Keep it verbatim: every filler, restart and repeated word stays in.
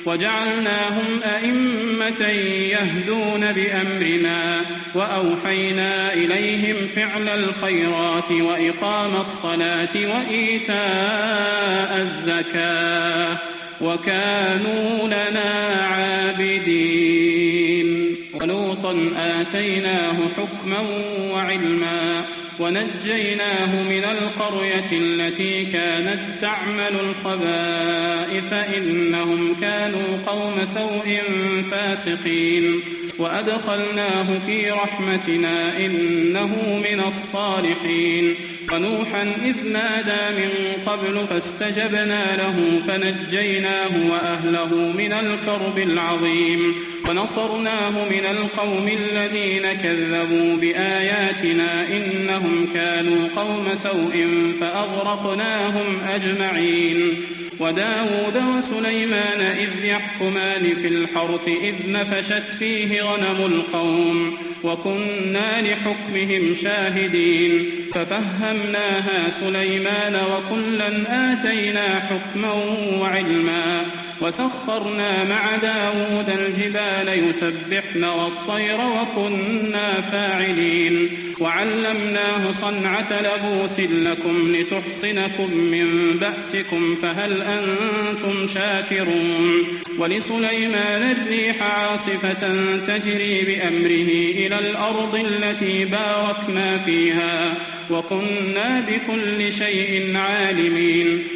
وجعلناهم أئمة يهدون بأمرنا وأوحينا إليهم فعل الخيرات وإقام الصلاة وإيتاء الزكاة وكانوا لنا عابدين. ولوطا آتيناه حكما وعلما ونجيناه من القرية التي كانت تعمل الخبائث إنهم كانوا قوم سوء فاسقين وأدخلناه في رحمتنا إنه من الصالحين. ونوحا إذ نادى من قبل فاستجبنا له فنجيناه وأهله من الكرب العظيم ونصرناه من القوم الذين كذبوا بآياتنا إنهم كانوا قوم سوء فأغرقناهم أجمعين. وداود وسليمان إذ يحكمان في الحرث إذ نفشت فيه غنم القوم وكنا لحكمهم شاهدين ففهمناها سليمان وكلا آتينا حكما وعلما وسخرنا مع داود الجبال يسبحن والطير وكنا فاعلين. وعلمناه صنعة لبوس لكم لتحصنكم من بأسكم فهل أنتم شاكرون. ولسليمان الريح عاصفة تجري بأمره إلى الأرض التي باركنا فيها وكنا بكل شيء عالمين.